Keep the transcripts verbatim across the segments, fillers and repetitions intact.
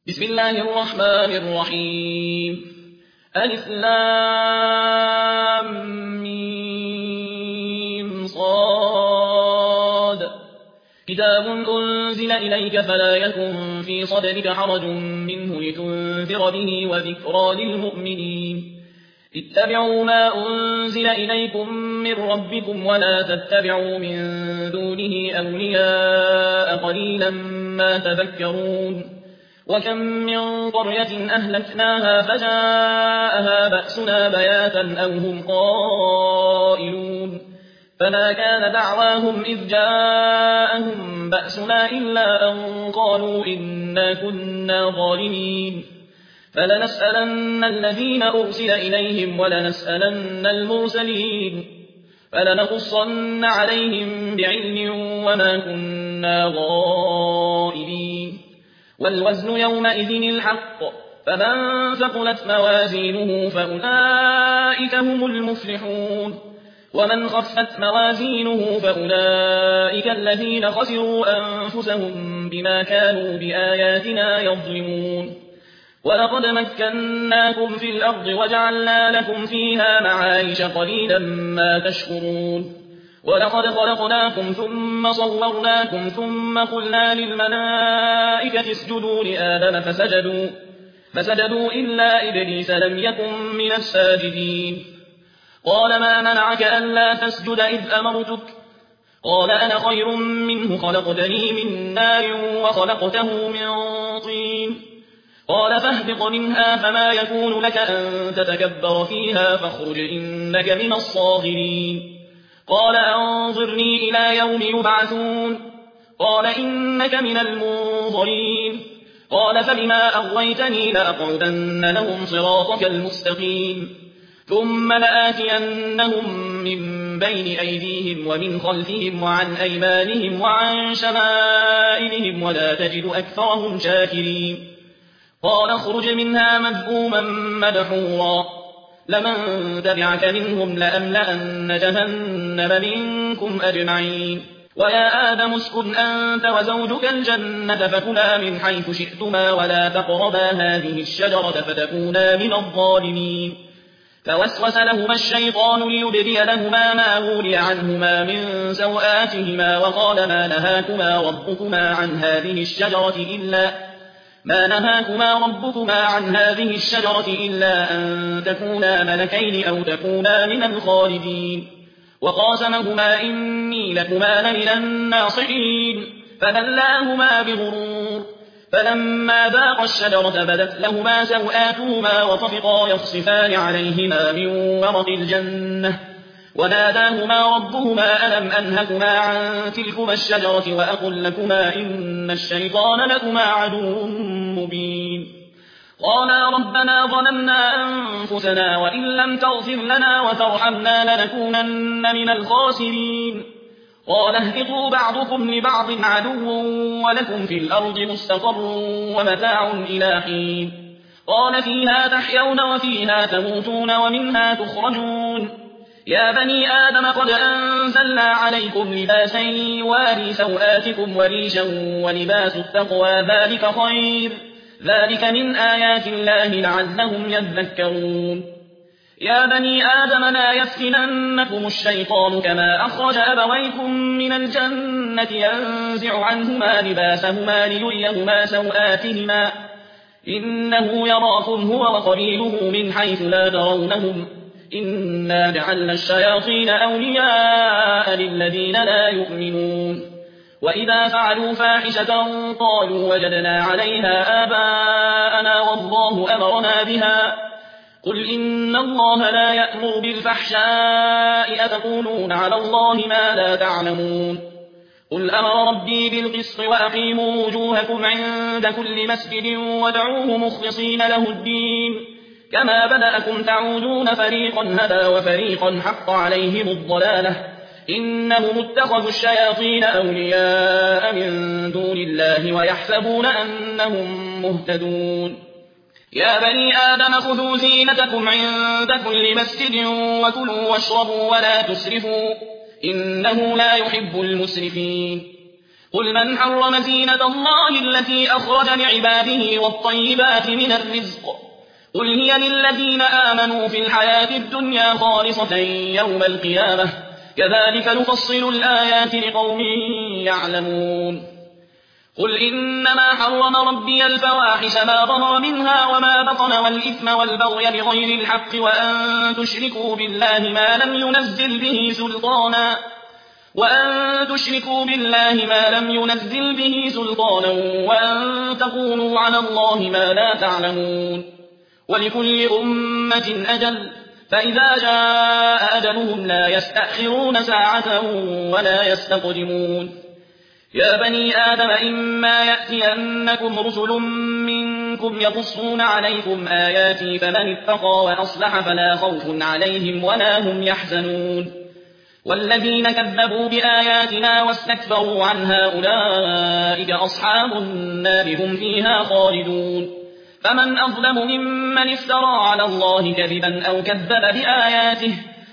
بسم الله الرحمن الرحيم ألف لام ميم صاد كتاب أنزل إليك فلا يكن في صدرك حرج منه لتنذر به وذكرى للمؤمنين اتبعوا ما أنزل إليكم من ربكم ولا تتبعوا من دونه أولياء قليلا ما تذكرون وكم من قرية أهلكناها فجاءها بأسنا بياتا أو هم قائلون فما كان دعواهم إذ جاءهم بأسنا إلا أن قالوا إنا كنا ظالمين فلنسألن الذين أرسل إليهم ولنسألن المرسلين فلنقصن عليهم بعلم وما كنا غائبين والوزن يومئذ الحق فمن ثقلت موازينه فأولئك هم المفلحون ومن خفت موازينه فأولئك الذين خسروا أنفسهم بما كانوا بآياتنا يظلمون ولقد مكناكم في الأرض وجعلنا لكم فيها معايش قليلا ما تشكرون ولقد خلقناكم ثم صورناكم ثم قلنا للملائكة اسجدوا لآدم فسجدوا, فسجدوا إلا إبليس لم يكن من الساجدين قال ما منعك ألا تسجد إذ أمرتك قال أنا خير منه خلقتني من نار وخلقته من طين قال فاهبط منها فما يكون لك أن تتكبر فيها فاخرج إنك من الصاغرين قال أنظرني إلى يوم يبعثون قال إنك من المنظرين قال فبما أغويتني لأقعدن لهم صراطك المستقيم ثم لآتينهم من بين أيديهم ومن خلفهم وعن أيمانهم وعن شمائلهم ولا تجد أكثرهم شاكرين قال اخرج منها مذءوما مدحورا لمن تبعك منهم لأملأن جهنم منكم أجمعين ويا آدم اسكن أنت وزوجك الجنة فكلا من حيث شئتما ولا تقربا هذه الشجرة فتكونا من الظالمين فوسوس لهما الشيطان ليبدي لهما ما ولي عنهما من سوآتهما وقال ما نهاكما ربكما عن هذه الشجرة إلا ما نهاكما ربكما عن هذه الشجرة إلا أن تكونا ملكين أو تكونا من الخالدين وقاسمهما إني لكما لمن الناصحين فدلاهما بغرور فلما ذاقا الشجرة بدت لهما سوآتهما وطفقا يخصفان عليهما من ورق الجنة وناداهما ربهما ألم أنهكما عن تلكما الشجرة وأقل لكما إن الشيطان لكما عدو مبين قالا ربنا ظلمنا أنفسنا وإن لم تغفر لنا وترحمنا لنكونن من الخاسرين قال اهبطوا بعضكم لبعض عدو ولكم في الأرض مستقر ومتاع إلى حين قال فيها تحيون وفيها تموتون ومنها تخرجون يا بني آدم قد أنزلنا عليكم لباسا يواري سوآتكم وريشا ولباس التقوى ذلك خير ذلك من آيات الله لعلهم يذكرون يا بني آدم لا يفتننكم الشيطان كما أخرج أبويكم من الجنة ينزع عنهما لباسهما ليريهما سوآتهما إنه يراكم هو وقبيله من حيث لا ترونهم إنا جعلنا الشياطين أولياء للذين لا يؤمنون وإذا فعلوا فاحشة قالوا وجدنا عليها آباءنا والله أمرنا بها قل إن الله لا يأمر بالفحشاء أتقولون على الله ما لا تعلمون قل أمر ربي بالقسط وأقيموا وجوهكم عند كل مسجد وادعوه مخلصين له الدين كما بدأكم تعودون فريقا هدى وفريقا حق عليهم الضلالة إنهم اتخذوا الشياطين أولياء من دون الله ويحسبون أنهم مهتدون يا بني آدم خذوا زينتكم عند كل مسجد وكلوا واشربوا ولا تسرفوا إنه لا يحب المسرفين قل من حرم زينة الله التي أخرج لعباده والطيبات من الرزق قل هي للذين آمنوا في الحياة الدنيا خالصة يوم القيامة كذلك نفصل الآيات لقوم يعلمون قل إنما حرم ربي الفواحش ما ظهر منها وما بطن والإثم والبغي بغير الحق وأن تشركوا بالله ما لم ينزل به سلطانا وأن تشركوا بالله ما لم ينزل به سلطانا وأن تقولوا على الله ما لا تعلمون ولكل أمة أجل فإذا جاء أجلهم لا يستأخرون ساعة ولا يستقدمون يا بني آدم إما يأتينكم رسل منكم يقصون عليكم آياتي فمن اتقى وأصلح فلا خوف عليهم ولا هم يحزنون والذين كذبوا بآياتنا واستكبروا عنها أولئك أصحاب النار هم فيها خالدون فمن أظلم ممن افترى على الله كذبا أو كذب بآياته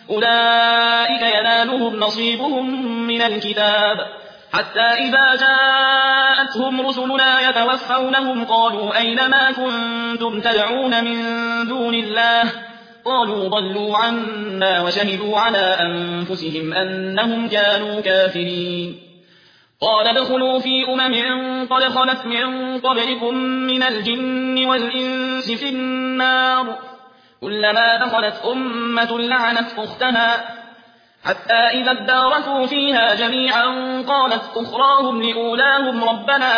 أولئك ينالهم نصيبهم من الكتاب حتى إذا جاءتهم رسلنا يتوفونهم قالوا أين ما كنتم تدعون من دون الله قالوا ضلوا عنا وشهدوا على أنفسهم أنهم كانوا كافرين قال ادخلوا في أمم قد خلت من قبلكم من الجن والإنس في النار كلما دخلت أمة لعنت أختها حتى إذا اداركوا فيها جميعا قالت أخراهم لأولاهم ربنا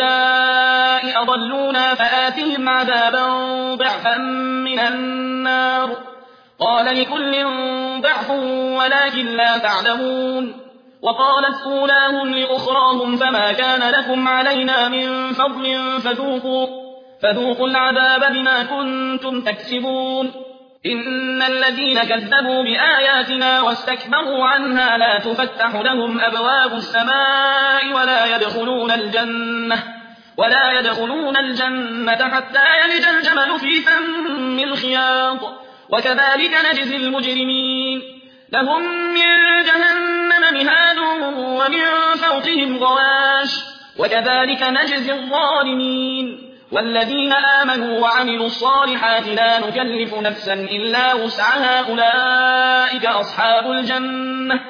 هؤلاء أضلونا فآتهم عذابا ضعفا من النار قال لكل ضعف ولكن لا تعلمون وقالت أولاهم لأخراهم فما كان لكم علينا من فضل فذوقوا, فذوقوا العذاب بما كنتم تكسبون إن الذين كذبوا بآياتنا واستكبروا عنها لا تفتح لهم أبواب السماء ولا يدخلون الجنة ولا يدخلون الجنة حتى يلج الجمل في سم الخياط وكذلك نجزي المجرمين لهم من جهنم مهاد ومن فوقهم غواش وكذلك نجزي الظالمين والذين آمنوا وعملوا الصالحات لا نكلف نفسا إلا وسعها أولئك أصحاب الجنة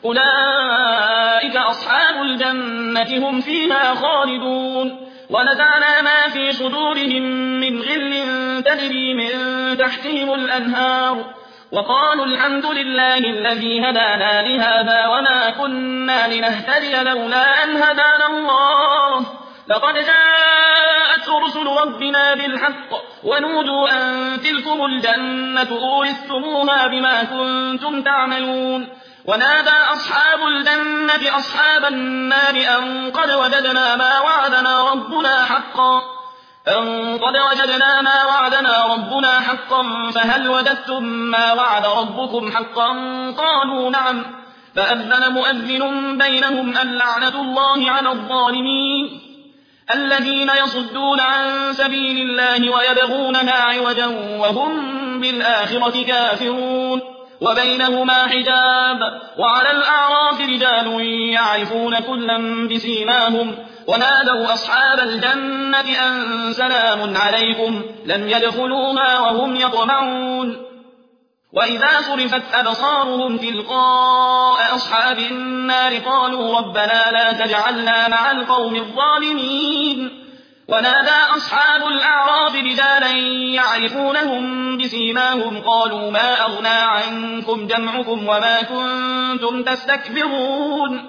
أولئك أصحاب الجنة هم فيها خالدون ونزعنا ما في صدورهم من غل تجري من تحتهم الأنهار وقالوا الحمد لله الذي هدانا لهذا وما كنا لنهتدي لولا أن هدانا الله لقد جاءت رسل ربنا بالحق ونودوا أن تلكم الجنة أورثتموها بما كنتم تعملون ونادى أصحاب الجنة أصحاب النار أن قد وجدنا ما وعدنا ربنا حقا أن قد وجدنا ما وعدنا ربنا حقا فهل وجدتم ما وعد ربكم حقا قالوا نعم فأذن مؤذن بينهم اللعنة الله على الظالمين الذين يصدون عن سبيل الله ويبغونها عوجا وهم بالآخرة كافرون وبينهما حجاب وعلى الأعراف رجال يعرفون كلا بسيماهم ونادوا أصحاب الجنة أن سلام عليكم لم يدخلوها وهم يطمعون وإذا صرفت أبصارهم تلقاء أصحاب النار قالوا ربنا لا تجعلنا مع القوم الظالمين ونادى أصحاب الأعراف رجالا يعرفونهم بسيماهم قالوا ما أغنى عنكم جمعكم وما كنتم تستكبرون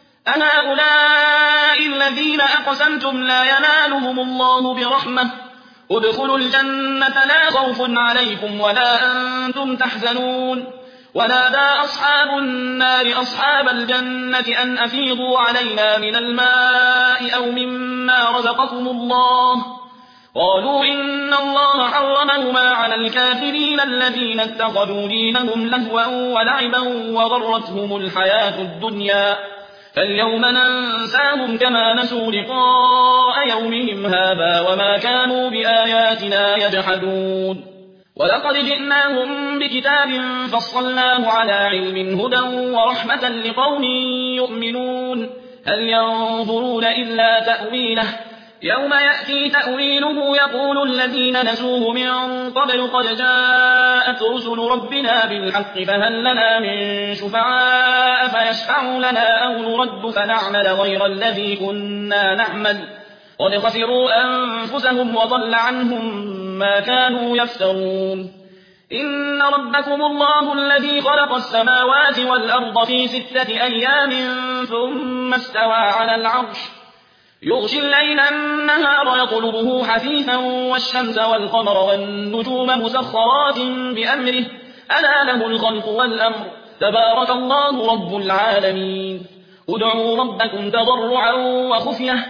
أهؤلاء الذين أقسمتم لا ينالهم الله برحمة ادخلوا الجنة لا خوف عليكم ولا أنتم تحزنون ونادى أصحاب النار أصحاب الجنة أن أفيضوا علينا من الماء أو مما رزقكم الله قالوا إن الله حرمهما على الكافرين الذين اتخذوا دينهم لهوا ولعبا وغرتهم الحياة الدنيا فاليوم ننساهم كما نسوا لقاء يومهم هذا وما كانوا بآياتنا يجحدون ولقد جئناهم بكتاب فصلناه على علم هدى ورحمة لقوم يؤمنون هل ينظرون إلا تأويله يوم يأتي تأويله يقول الذين نسوه من قبل قد جاءت رسل ربنا بالحق فهل لنا من شفعاء فيشفعوا لنا أو نرد فنعمل غير الذي كنا نعمل قد خسروا أنفسهم وضل عنهم ما كانوا يفترون إن ربكم الله الذي خلق السماوات والأرض في ستة أيام ثم استوى على العرش يغشي الليل النهار يطلبه حثيثا والشمس والقمر والنجوم مسخرات بأمره ألا له الخلق والأمر تبارك الله رب العالمين ادعوا ربكم تضرعا وخفية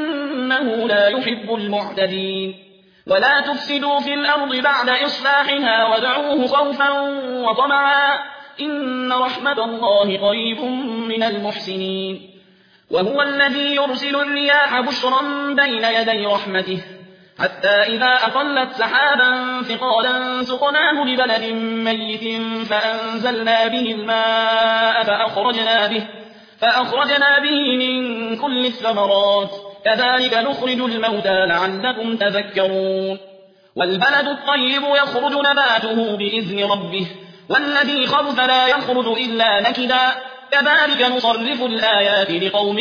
إنه لا يحب المعتدين ولا تفسدوا في الأرض بعد إصلاحها وادعوه خوفا وطمعا إن رحمة الله قريب من المحسنين وهو الذي يرسل الرياح بشرا بين يدي رحمته حتى إذا أقلت سحابا ثقالا سقناه لبلد ميت فأنزلنا به الماء فأخرجنا به, فأخرجنا به من كل الثمرات كذلك نخرج الموتى لعلكم تذكرون والبلد الطيب يخرج نباته بإذن ربه والذي خبث لا يخرج إلا نكدا كذلك نصرف الآيات لقوم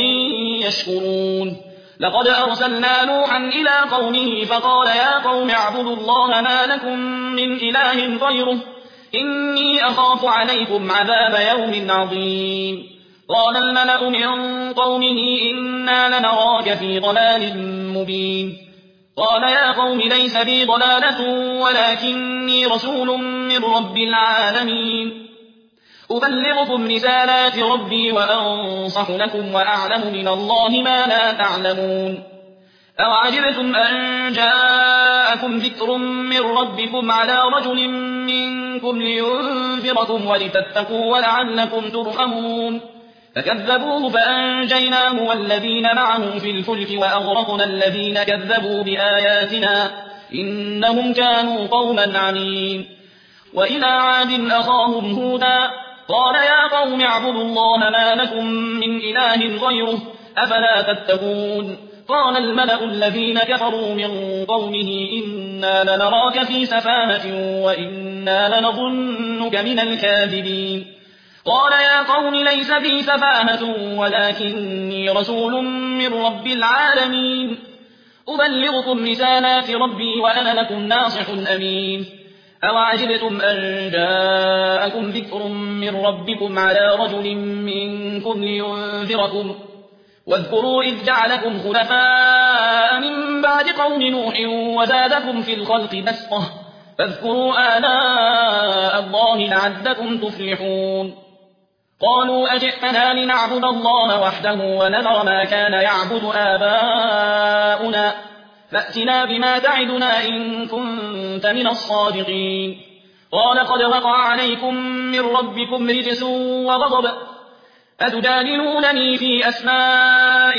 يشكرون لقد أرسلنا نوحا إلى قومه فقال يا قوم اعبدوا الله ما لكم من إله غيره إني أخاف عليكم عذاب يوم عظيم قال الملأ من قومه إنا لنراك في ضلال مبين قال يا قوم ليس بي ضلالة ولكني رسول من رب العالمين أبلغكم رسالات ربي وأنصح لكم وأعلم من الله ما لا تعلمون أوعجبتم أن جاءكم ذكر من ربكم على رجل منكم لينذركم ولتتقوا ولعلكم ترحمون فكذبوه فأنجيناه والذين معه في الفلك وأغرقنا الذين كذبوا بآياتنا إنهم كانوا قوما عمين وإلى عاد أخاهم هودا قال يا قوم اعبدوا الله ما لكم من إله غيره أفلا تتقون قال الملأ الذين كفروا من قومه إنا لنراك في سفاهة وإنا لنظنك من الكاذبين قال يا قوم ليس بي سفاهة ولكني رسول من رب العالمين أبلغكم رسالات ربي وأنا لكم ناصح أمين أوعجبتم أن جاءكم ذكر من ربكم على رجل منكم لينذركم واذكروا إذ جعلكم خلفاء من بعد قوم نوح وزادكم في الخلق بسطة فاذكروا آلاء الله لعلكم تفلحون قالوا أجئتنا لنعبد الله وحده ونذر ما كان يعبد آباؤنا فأتنا بما تعدنا إن كنت من الصادقين قال قد وقع عليكم من ربكم رجس وغضب أتجادلونني في أسماء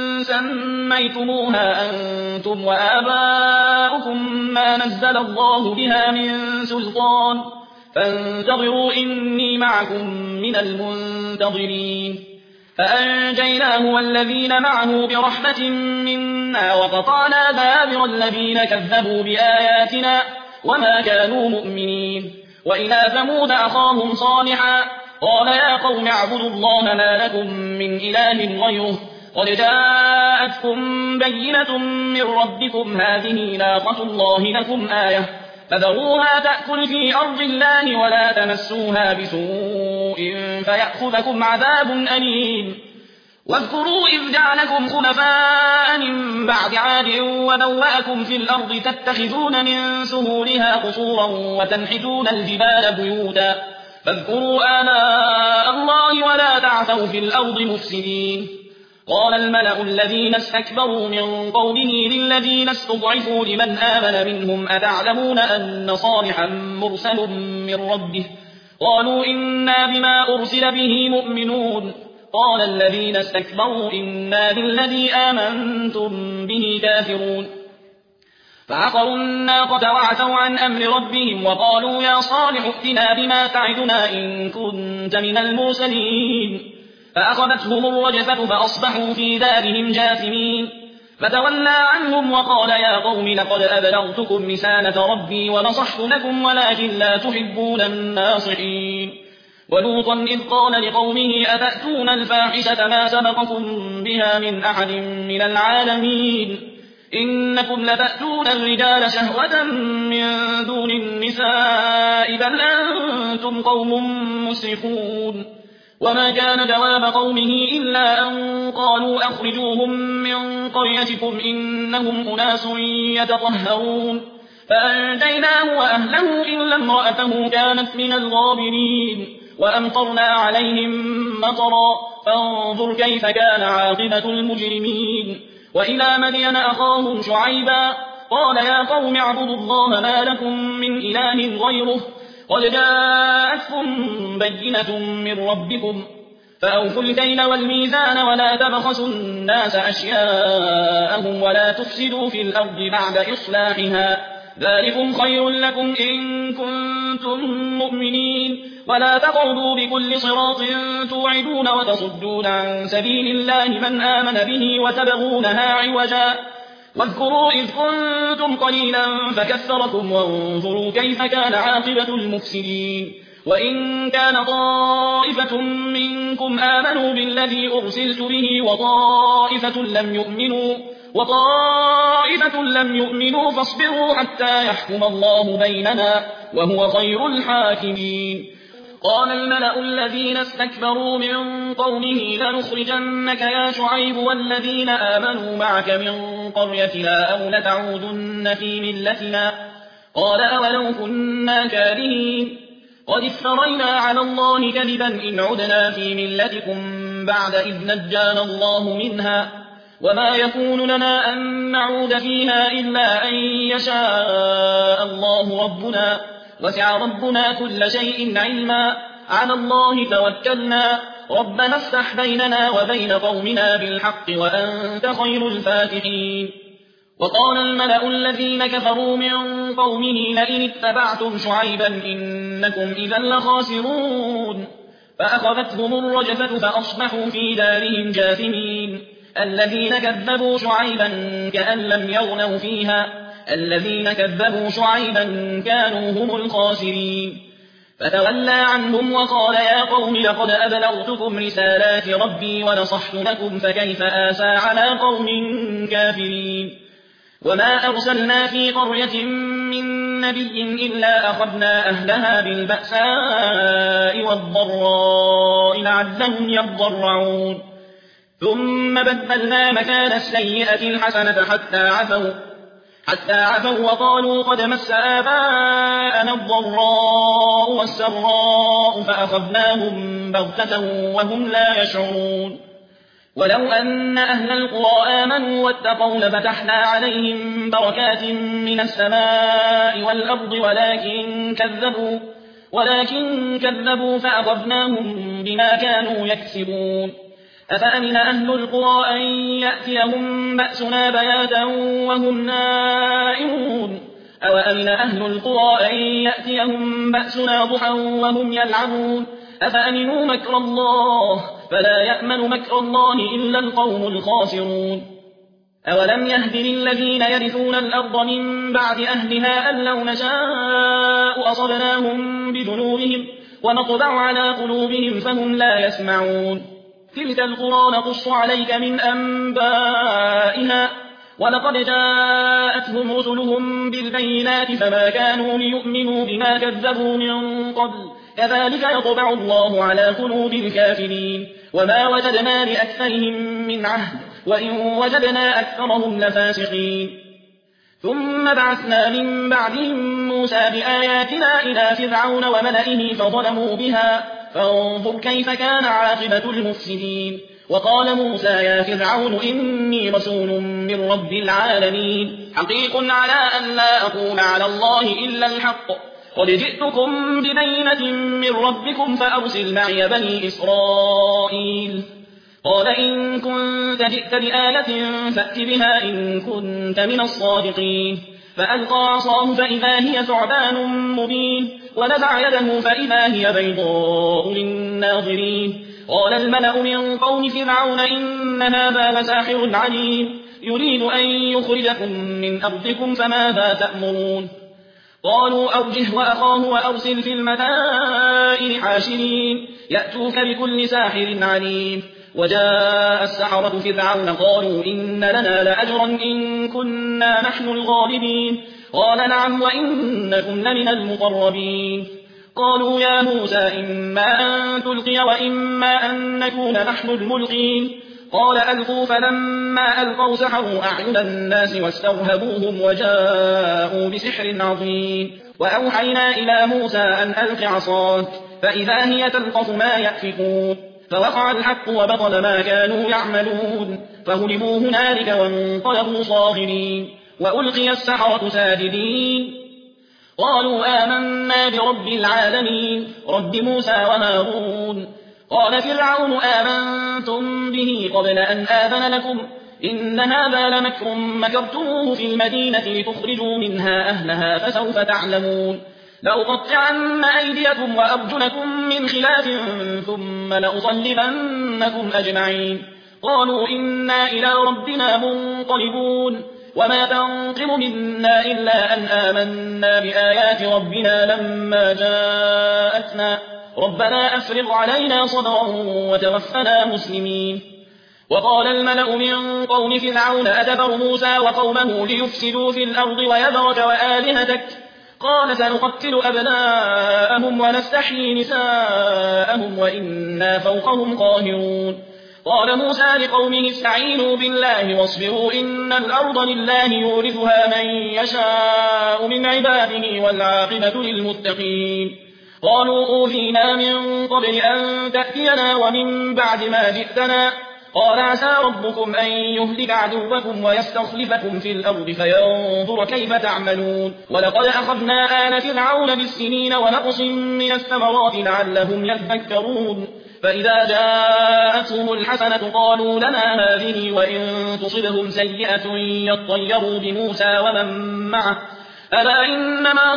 سميتموها أنتم وآباؤكم ما نزل الله بها من سلطان فانتظروا إني معكم من المنتظرين فأنجيناه والذين معه برحمة منا وقطعنا دابر الذين كذبوا بآياتنا وما كانوا مؤمنين وإلى ثمود أخاهم صالحا قال يا قوم اعبدوا الله ما لكم من إله غيره قد جاءتكم بينة من ربكم هذه ناقة الله لكم آية فذروها تأكل في أرض الله ولا تمسوها بسوء فيأخذكم عذاب أليم واذكروا إذ جعلكم خلفاء من بعد عاد وبوأكم في الأرض تتخذون من سهولها قصورا وتنحتون الجبال بيوتا فاذكروا آلاء الله ولا تعثوا في الأرض مفسدين قال الملأ الذين استكبروا من قومه للذين استضعفوا لمن آمن منهم أتعلمون أن صالحا مرسل من ربه قالوا إنا بما أرسل به مؤمنون قال الذين استكبروا إنا بالذي آمنتم به كافرون فعقروا الناقة وعتوا عن أمر ربهم وقالوا يا صالح ائتنا بما تعدنا إن كنت من المرسلين فأخذتهم الرجفة فأصبحوا في دارهم جاثمين فتولى عنهم وقال يا قوم لقد أبلغتكم رسالة ربي ونصحت لكم ولكن لا تحبون الناصحين ولوطا إذ قال لقومه أتأتون الفاحشة ما سبقكم بها من أحد من العالمين إنكم لتأتون الرجال شهوة من دون النساء بل أنتم قوم مسرفون وما كان جواب قومه إلا أن قالوا أخرجوهم من قريتكم إنهم أناس يتطهرون فأنجيناه وأهله إلا امرأته كانت من الغابرين وأمطرنا عليهم مطرا فانظر كيف كان عاقبة المجرمين وإلى مدين أخاهم شعيبا قال يا قوم اعبدوا الله ما لكم من إله غيره قد جاءتكم بينة من ربكم فأوفوا الكيل والميزان ولا تبخسوا الناس أشياءهم ولا تفسدوا في الأرض بعد إصلاحها ذلكم خير لكم إن كنتم مؤمنين ولا تقعدوا بكل صراط توعدون وتصدون عن سبيل الله من آمن به وتبغونها عوجا واذكروا إذ كنتم قليلا فكثركم وانظروا كيف كان عاقبة المفسدين وإن كان طائفة منكم آمنوا بالذي أرسلت به وطائفة لم يؤمنوا وطائفة لم يؤمنوا فاصبروا حتى يحكم الله بيننا وهو خير الحاكمين قال الملأ الذين استكبروا من قومه لنخرجنك يا شعيب والذين آمنوا معك من قريتنا أو لتعودن في ملتنا قال أولو كنا كارهين قد افترينا على الله كذبا إن عدنا في ملتكم بعد إذ نجانا الله منها وما يكون لنا أن نعود فيها إلا أن يشاء الله ربنا وسع ربنا كل شيء علما على الله توكلنا ربنا افتح بيننا وبين قومنا بالحق وأنت خير الفاتحين وقال الملأ الذين كفروا من قومه لئن اتبعتم شعيبا إنكم إذا لخاسرون فأخذتهم الرجفة فأصبحوا في دارهم جاثمين الذين كذبوا شعيبا كأن لم يغنوا فيها الذين كذبوا شعيبا كانوا هم الخاسرين فتولى عنهم وقال يا قوم لقد أبلغتكم رسالات ربي ونصحت لكم فكيف آسى على قوم كافرين وما أرسلنا في قرية من نبي إلا أخذنا أهلها بالبأساء والضراء لعلهم يضرعون ثم بدلنا مكان السيئة الحسنة حتى عفوا حتى عفوا وقالوا قد مس آباءنا الضراء والسراء فأخذناهم بغتة وهم لا يشعرون ولو أن أهل القرى آمنوا واتقوا لفتحنا عليهم بركات من السماء والأرض ولكن كذبوا ولكن كذبوا فأخذناهم بما كانوا يكسبون أفأمن أهل القرى أن يأتيهم بأسنا بياتا وهم نائمون أو أمن أهل القرى أن يأتيهم بأسنا ضحى وهم يلعبون أفأمنوا مكر الله فلا يأمن مكر الله إلا القوم الخاسرون أولم يهد للذين يرثون الأرض من بعد أهلها أن لو نشاء أصبناهم بذنوبهم ونطبع على قلوبهم فهم لا يسمعون تلك القرى نقص عليك من أنبائها ولقد جاءتهم رسلهم بالبينات فما كانوا ليؤمنوا بما كذبوا من قبل كذلك يطبع الله على قلوب الكافرين وما وجدنا لأكثرهم من عهد وإن وجدنا أكثرهم لفاسقين ثم بعثنا من بعدهم موسى بآياتنا إلى فرعون وملئه فظلموا بها فانظر كيف كان عاقبة المفسدين وقال موسى يا فرعون إني رسول من رب العالمين حقيق على أن لا أقول على الله إلا الحق قد جئتكم ببينة من ربكم فأرسل معي بني إسرائيل قال إن كنت جئت بآية فأت بها إن كنت من الصادقين فألقى عصاه فإذا هي ثعبان مبين ونزع يده فإذا هي بيضاء للناظرين قال الملأ من قوم فرعون إن هذا لساحر عليم يريد أن يخرجكم من أرضكم فماذا تأمرون قالوا أرجه وأخاه وأرسل في المدائن حاشرين يأتوك بكل ساحر عليم وجاء السحرة فرعون قالوا إن لنا لأجرا إن كنا نحن الغالبين قال نعم وإنكم لمن المقربين قالوا يا موسى إما أن تلقي وإما أن نكون نحن الملقين قال ألقوا فلما ألقوا سحروا أعين الناس واسترهبوهم وجاءوا بسحر عظيم وأوحينا إلى موسى أن ألق عصاك فإذا هي تلقف ما يأفكون فوقع الحق وبطل ما كانوا يعملون فهلبوا هنالك وانقلبوا صاغرين وألقي السحرة ساجدين قالوا آمنا برب العالمين رب موسى وهارون قال فرعون آمنتم به قبل أن آذن لكم إن هذا لمكر مكرتموه في المدينة لتخرجوا منها أهلها فسوف تعلمون لأقطعن أيديكم وأرجلكم من خلاف ثم لأصلبنكم أجمعين قالوا إنا إلى ربنا منقلبون وما تنقم منا إلا أن آمنا بآيات ربنا لما جاءتنا ربنا أفرغ علينا صبرا وتوفنا مسلمين وقال الملأ من قوم فرعون أتذر موسى وقومه ليفسدوا في الأرض ويذرك وآلهتك قال سنقتل أبناءهم ونستحيي نساءهم وإنا فوقهم قاهرون قال موسى لقومه استعينوا بالله واصبروا إن الأرض لله يورثها من يشاء من عباده والعاقبة للمتقين قالوا أوذينا من قبل أن تأتينا ومن بعد ما جئتنا قال عسى ربكم أن يهلك عدوكم ويستخلفكم في الأرض فينظر كيف تعملون ولقد أخذنا آل فرعون بالسنين ونقص من الثمرات لعلهم يذكرون فإذا جاءتهم الحسنة قالوا لنا هذه وإن تصبهم سيئة يطيروا بموسى ومن معه ألا إنما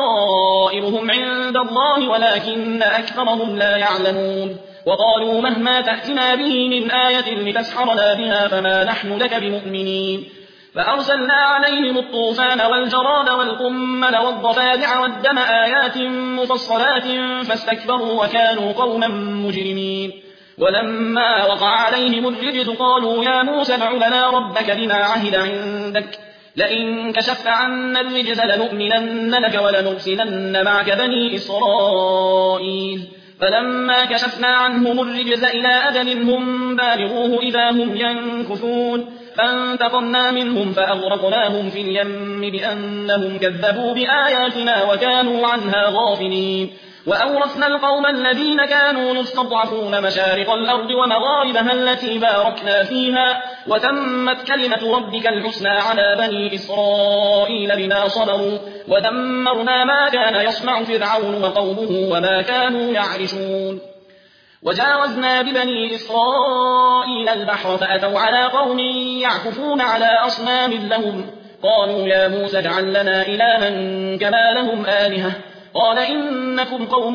طائرهم عند الله ولكن أكثرهم لا يعلمون وقالوا مهما تأتنا به من آية لتسحرنا بها فما نحن لك بمؤمنين فأرسلنا عليهم الطوفان والجراد والقمل والضفادع والدم آيات مفصلات فاستكبروا وكانوا قوما مجرمين ولما وقع عليهم الرجز قالوا يا موسى ادع لنا ربك بما عهد عندك لئن كشفت عنا الرجز لنؤمنن لك ولنرسلن معك بني إسرائيل فلما كشفنا عنهم الرجز إلى أجل هم بالغوه إذا هم ينكثون فانتقمنا منهم فأغرقناهم في اليم بأنهم كذبوا بآياتنا وكانوا عنها غافلين وأورثنا القوم الذين كانوا مستضعفون مشارق الأرض ومغاربها التي باركنا فيها وتمت كلمة ربك الحسنى على بني إسرائيل بما صبروا ودمرنا ما كان يصنع فرعون وقومه وما كانوا يعرشون وجاوزنا ببني إسرائيل البحر فأتوا على قوم يعكفون على أصنام لهم قالوا يا موسى اجعل لنا إلها كما لهم آلهة قال إنكم قوم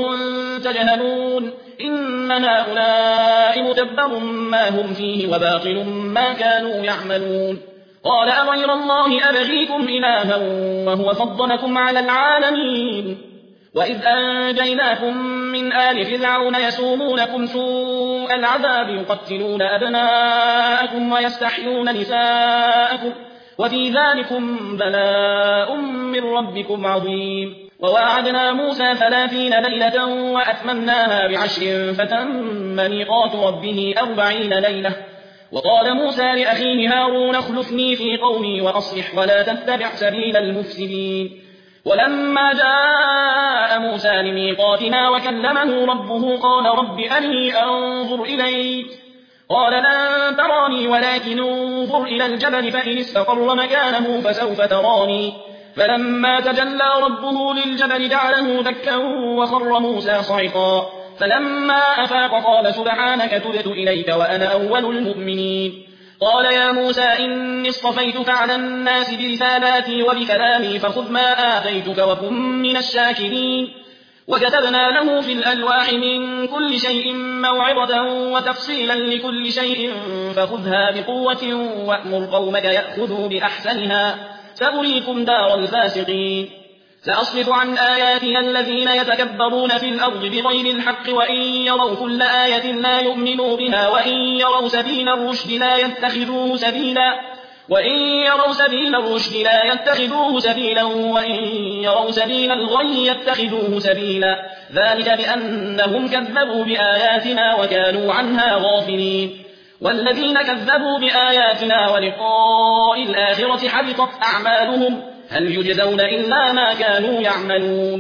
تجهلون إن هؤلاء متبر ما هم فيه وباطل ما كانوا يعملون قال أغير الله أبغيكم إلها وهو فضلكم على العالمين وإذ أنجيناكم من آل فرعون يسومونكم سوء العذاب يقتلون أبناءكم ويستحيون نساءكم وفي ذلكم بلاء من ربكم عظيم وواعدنا موسى ثلاثين ليلة وأتممناها بعشر فتم ميقات ربه أربعين ليلة وقال موسى لأخيه هارون اخلفني في قومي وأصلح ولا تتبع سبيل المفسدين ولما جاء موسى لميقاتنا وكلمه ربه قال رب أرني أنظر إليك قال لن تراني ولكن انظر إلى الجبل فإن استقر مكانه فسوف تراني فلما تجلى ربه للجبل جعله دكا وخر موسى صعقا فلما أفاق قال سبحانك تبت إليك وأنا أول المؤمنين قال يا موسى إني اصطفيتك على الناس برسالاتي وبكلامي فخذ ما آتيتك وكن من الشاكرين وكتبنا له في الألواح من كل شيء موعظة وتفصيلا لكل شيء فخذها بقوة وأمر قومك يأخذوا بأحسنها سأريكم دار الفاسقين سأصرف عن آياتي الذين يتكبرون في الأرض بغير الحق وإن يروا كل آية لا يؤمنوا بها وإن يروا سبيل الرشد لا يتخذوه سبيلا وإن يروا سبيل الرشد لا يتخذوه سبيلا وإن يروا سبيل الغي يتخذوه سبيلا ذلك بأنهم كذبوا بآياتنا وكانوا عنها غافلين والذين كذبوا بآياتنا ولقاء الآخرة حبطت أعمالهم هل يجزون إلا ما كانوا يعملون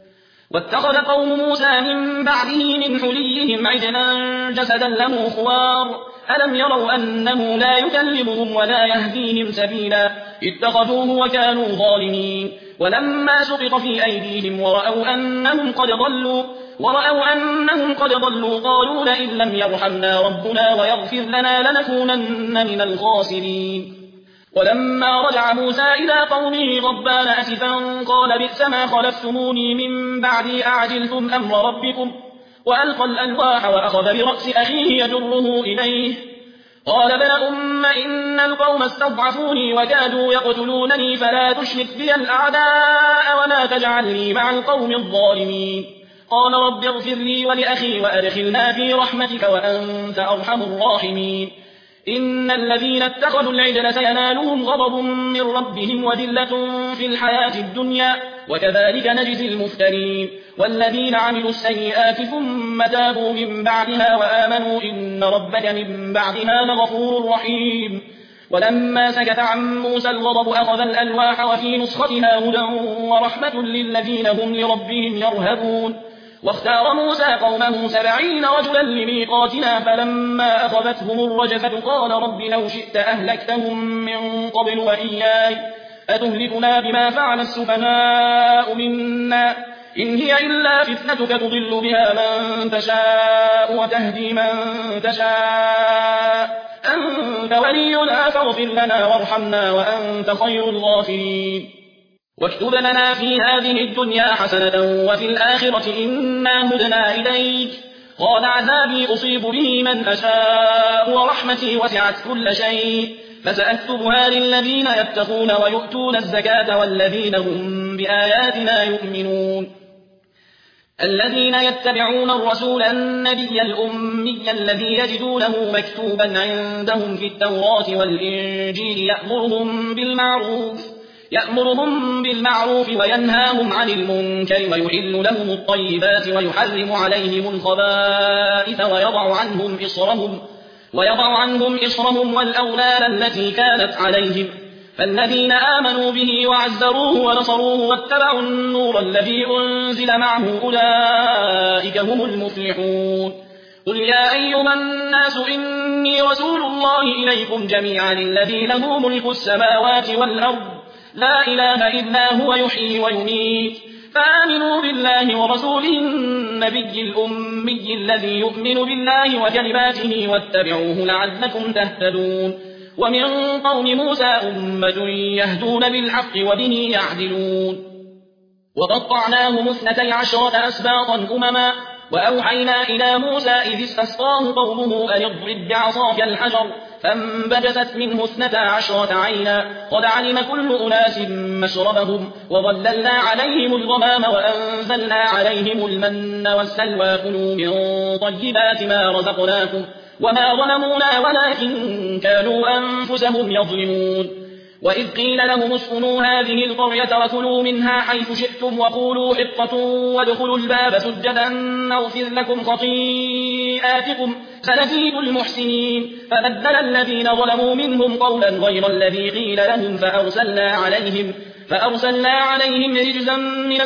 واتخذ قوم موسى من بعده من حليهم عجلا جسدا له خوار ألم يروا أنه لا يكلمهم ولا يهديهم سبيلا اتخذوه وكانوا ظالمين ولما سقط في أيديهم ورأوا أنهم قد ضلوا ورأوا أنهم قد ضلوا قالوا لئن لم يرحمنا ربنا ويغفر لنا لنكونن من الخاسرين ولما رجع موسى إلى قومه غضبان أسفا قال بئس ما خلفتموني من بعدي أعجلتم أمر ربكم وألقى الألواح وأخذ برأس أخيه يجره إليه قال ابن أم إن القوم استضعفوني وكادوا يقتلونني فلا تشرك بي الأعداء ولا تجعلني مع القوم الظالمين قال رب اغفر لي ولأخي وأدخلنا في رحمتك وأنت أرحم الراحمين إن الذين اتخذوا العجل سينالهم غضب من ربهم وذلة في الحياة الدنيا وكذلك نجزي المفترين والذين عملوا السيئات ثم تابوا من بعدها وآمنوا إن ربك من بعدها لغفور رحيم ولما سكت عن موسى الغضب أخذ الألواح وفي نسختها هدى ورحمة للذين هم لربهم يرهبون واختار موسى قومه سبعين رجلا لميقاتنا فلما أخذتهم الرجفة قال رب لو شئت أهلكتهم من قبل وإياي أتهلكنا بما فعل السفهاء منا إن هي إلا فتنتك تضل بها من تشاء وتهدي من تشاء أنت ولينا فاغفر لنا وارحمنا وأنت خير الغافرين واكتب لنا في هذه الدنيا حسنة وفي الآخرة إنا هدنا إليك قال عذابي أصيب به من أشاء ورحمتي وسعت كل شيء فسأكتبها للذين يتقون ويؤتون الزكاة والذين هم بآياتنا يؤمنون الذين يتبعون الرسول النبي الأمي الذي يجدونه مكتوبا عندهم في التوراة والإنجيل يأمرهم بالمعروف يأمرهم بالمعروف وينهاهم عن المنكر ويحل لهم الطيبات ويحرم عليهم الخبائث ويضع عنهم إصرهم ويضع عنهم إصرهم والأغلال التي كانت عليهم فالذين آمنوا به وعزروه ونصروه واتبعوا النور الذي أنزل معه أولئك هم المفلحون قل يا أيها الناس إني رسول الله إليكم جميعا الذي له ملك السماوات والأرض لا إله إلا هو يحيي ويميت فآمنوا بالله ورسوله النبي الأمي الذي يؤمن بالله وكلماته واتبعوه لعلكم تهتدون ومن قوم موسى أمة يهدون بالحق وبه يعدلون وقطعناهم اثنتي عشرة أسباطا أمما وأوحينا إلى موسى إذ استسقاه قومه أن اضرب بعصاك الحجر فانبجست منه اثنتا عشرة عينا قد علم كل أناس مشربهم وظللنا عليهم الغمام وأنزلنا عليهم المن والسلوى كلوا من طيبات ما رزقناكم وما ظلمونا ولكن كانوا أنفسهم يظلمون وإذ قيل لهم اسكنوا هذه القرية وكلوا منها حيث شئتم وقولوا حطة وادخلوا الباب سجدا نغفر لكم خطيئاتكم سنزيد المحسنين فبدل الذين ظلموا منهم قولا غير الذي قيل لهم فأرسلنا عليهم فأرسلنا عليهم رجزا من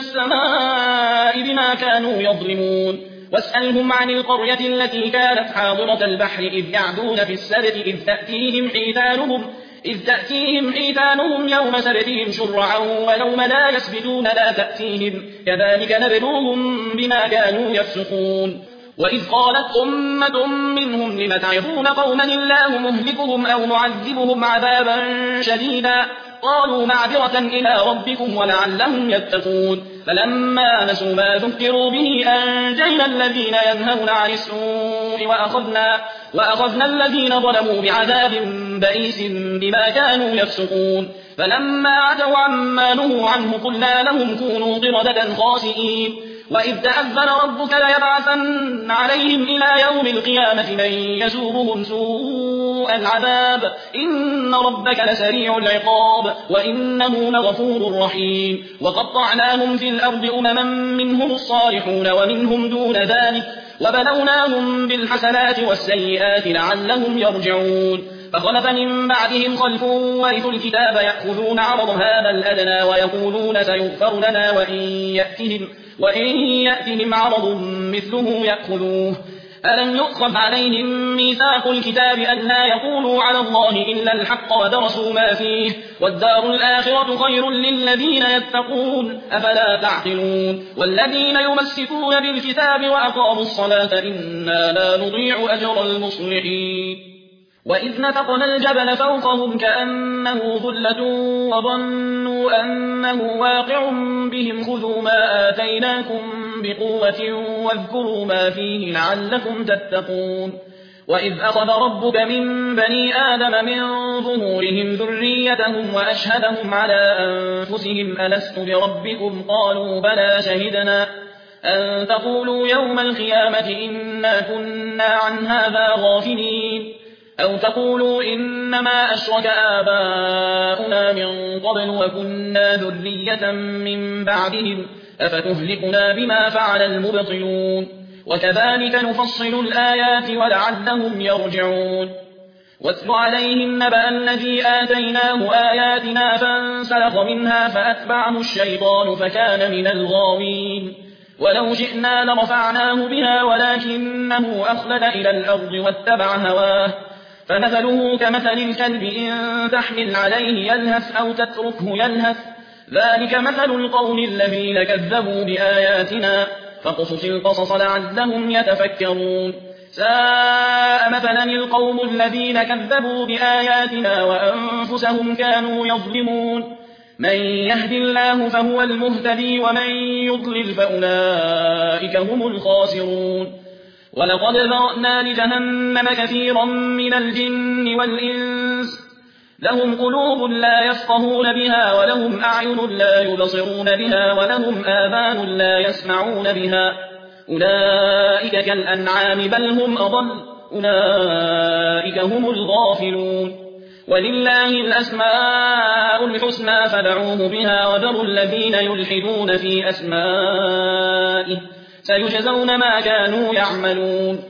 السماء بما كانوا يظلمون واسألهم عن القرية التي كانت حاضرة البحر إذ يعدون في السبت إذ تأتيهم حيتانهم إذ تأتيهم حيتانهم يوم سبتهم شرعا ويوم لا يسبتون لا تأتيهم كذلك نبلوهم بما كانوا يفسقون وإذ قالت أمة منهم لم تعظون قوما الله مهلكهم أو معذبهم عذابا شديدا قالوا معذرة إلى ربكم ولعلهم يتقون فلما نسوا ما ذكروا به أنجينا الذين ينهون عن السوء وأخذنا, وأخذنا الذين ظلموا بعذاب بئيس بما كانوا يفسقون فلما عتوا عما نهوا عنه قلنا لهم كونوا قردة خاسئين وإذ تأذن ربك ليبعثن عليهم إلى يوم القيامة من يسومهم سوء العذاب إن ربك لسريع العقاب وإنه لغفور رحيم وقطعناهم في الأرض أمما منهم الصالحون ومنهم دون ذلك وبلوناهم بالحسنات والسيئات لعلهم يرجعون فخلف من بعدهم خلف ورثوا الكتاب يأخذون عرض هذا الأدنى ويقولون سيغفر لنا وإن يأتهم, وإن يأتهم عرض مثله يأخذوه ألم يؤخذ عليهم ميثاق الكتاب أن لا يقولوا على الله إلا الحق ودرسوا ما فيه والدار الآخرة خير للذين يتقون أفلا تعقلون والذين يمسكون بالكتاب وأقاموا الصلاة إنا لا نضيع أجر المصلحين وإذ نتقنا الجبل فوقهم كأنه ظلة وظنوا أنه واقع بهم خذوا ما آتيناكم بقوة واذكروا ما فيه لعلكم تتقون وإذ أخذ ربك من بني آدم من ظهورهم ذريتهم وأشهدهم على أنفسهم ألست بربكم قالوا بلى شهدنا أن تقولوا يوم القيامة إنا كنا عن هذا غافلين أو تقولوا إنما أشرك آباؤنا من قبل وكنا ذرية من بعدهم أفتهلكنا بما فعل المبطلون وكذلك نفصل الآيات ولعلهم يرجعون واتل عليهم نبأ الذي آتيناه آياتنا فانسلخ منها فأتبعه الشيطان فكان من الغاوين ولو شئنا لرفعناه بها ولكنه أخلد إلى الأرض واتبع هواه فمثله كمثل الكلب إن تحمل عليه يلهث أو تتركه يلهث ذلك مثل القوم الذين كذبوا بآياتنا فقصص القصص لعلهم يتفكرون ساء مثلا القوم الذين كذبوا بآياتنا وأنفسهم كانوا يظلمون من يهد الله فهو المهتدي ومن يضلل فأولئك هم الخاسرون ولقد ذرأنا لجهنم كثيرا من الجن والإنس لهم قلوب لا يفقهون بها ولهم أعين لا يبصرون بها ولهم آذان لا يسمعون بها أولئك كالأنعام بل هم أضل أولئك هم الغافلون ولله الأسماء الحسنى فادعوه بها وذروا الذين يلحدون في أسمائه سيجزون ما كانوا يعملون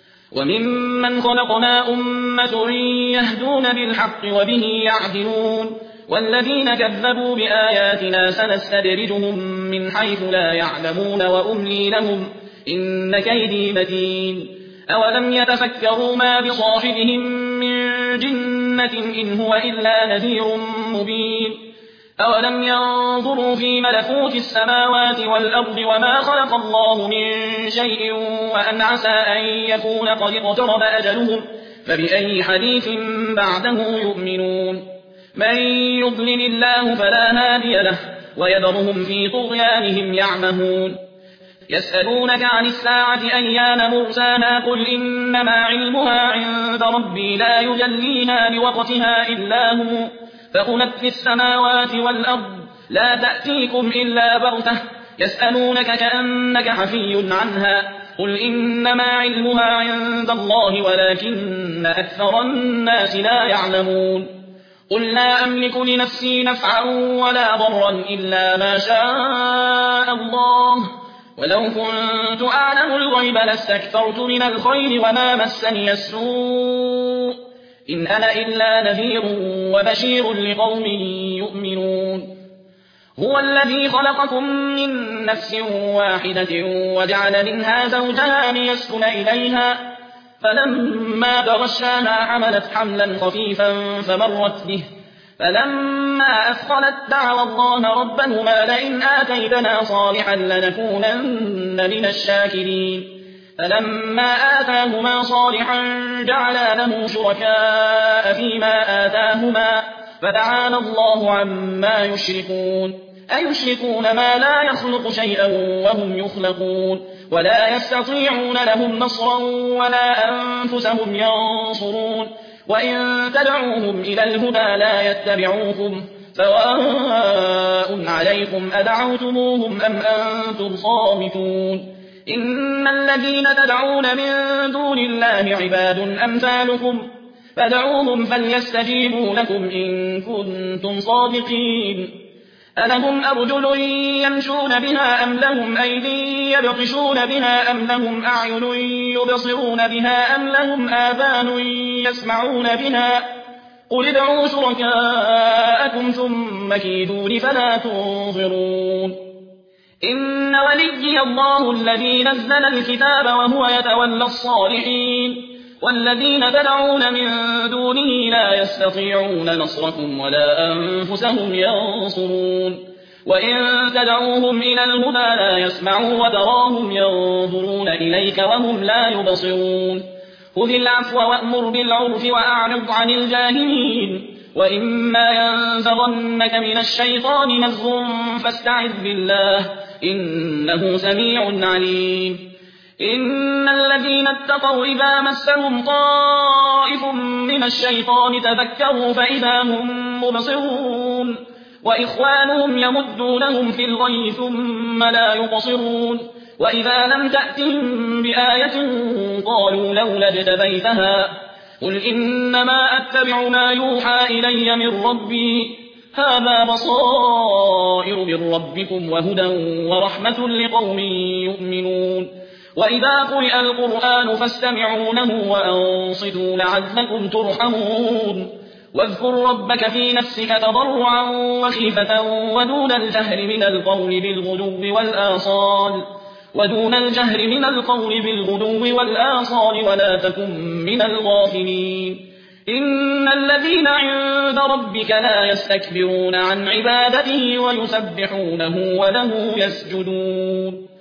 وممن خلقنا أمة يهدون بالحق وبه يعدلون والذين كذبوا بآياتنا سنستدرجهم من حيث لا يعلمون وأملي لهم إن كيدي متين أولم يتفكروا ما بصاحبهم من جنة إن هو إلا نذير مبين أولم ينظروا في ملكوت السماوات والأرض وما خلق الله من شيء وأن عسى أن يكون قد اقترب أجلهم فبأي حديث بعده يؤمنون من يضلل الله فلا هادي له ويذرهم في طغيانهم يعمهون يسألونك عن الساعة أيان مرساها قل إنما علمها عند ربي لا يجليها لوقتها إلا هو ثقلت في السماوات والأرض لا تأتيكم إلا بغتة يسألونك كأنك حفي عنها قل إنما علمها عند الله ولكن أكثر الناس لا يعلمون قل لا أملك لنفسي نفعا ولا ضرا إلا ما شاء الله ولو كنت أعلم الغيب لاستكثرت من الخير وما مسني السوء إن أنا إلا نذير وبشير لقوم يؤمنون هو الذي خلقكم من نفس واحدة وجعل منها زوجها ليسكن إليها فلما تغشاها حملت حملا خفيفا فمرت به فلما أثقلت دعوا الله ربهما لئن آتيتنا صالحا لنكونن من الشاكرين فلما آتاهما صالحا جعلا له شركاء فيما آتاهما فتعالى الله عما يشركون أيشركون ما لا يخلق شيئا وهم يخلقون ولا يستطيعون لهم نصرا ولا أنفسهم ينصرون وإن تدعوهم إلى الهدى لا يتبعوكم سواء عليكم أدعوتموهم أم أنتم صامتون إن الذين تدعون من دون الله عباد أمثالكم فادعوهم فليستجيبوا لكم إن كنتم صادقين ألهم أرجل يمشون بها أم لهم أيدي يبطشون بها أم لهم أعين يبصرون بها أم لهم آذان يسمعون بها قل ادعوا شركاءكم ثم كيدون فلا تنظرون إن وليي الله الذي نزل الكتاب وهو يتولى الصالحين والذين تدعون من دونه لا يستطيعون نصركم ولا أنفسهم ينصرون وإن تدعوهم إلى الهدى لا يسمعوا وتراهم ينظرون إليك وهم لا يبصرون خذ العفو وأمر بالعرف وأعرض عن الجاهلين وإما ينزغنك من الشيطان نزغ فاستعذ بالله إنه سميع عليم إن الذين اتقوا إذا مسهم طائف من الشيطان تذكروا فإذا هم مبصرون وإخوانهم يمدونهم في الغي ثم لا يبصرون وإذا لم تأتهم بآية قالوا لولا اجتبيتها قل إنما أتبع ما يوحى إلي من ربي هذا بصائر من ربكم وهدى ورحمة لقوم يؤمنون وإذا قرئ القرآن فاستمعوا له وأنصتوا لعلكم ترحمون واذكر ربك في نفسك تضرعا وخيفة ودون الجهر من القول بالغدو والآصال ودون الجهر من القول بالغدو والآصال ولا تكن من الغافلين إن الذين عند ربك لا يستكبرون عن عبادته ويسبحونه وله يسجدون